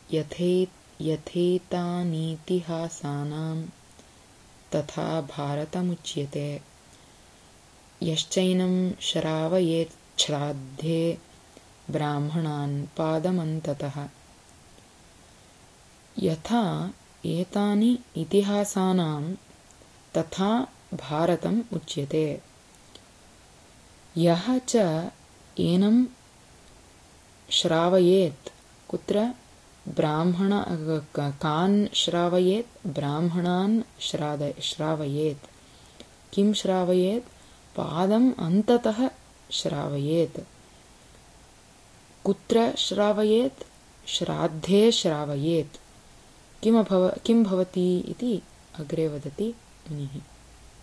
यथेतानीतिहासानां तथा भारतमुच्यते। यश्चैनं श्रावयेत् श्राद्धे ब्राह्मणान् पादमन्ततः। यथा एतानि इतिहासानां तथा भारतम् उच्यते। यः च एनं श्रावयेत् कुत्र कान् श्रावयेत् ब्राह्मणान् श्रावयेत्। किं श्रावयेत्? पादम् अन्ततः श्रावयेत्। कुत्र श्रावयेत्? श्राद्धे श्रावयेत्। किं भवति इति अग्रे वदति मुनिः।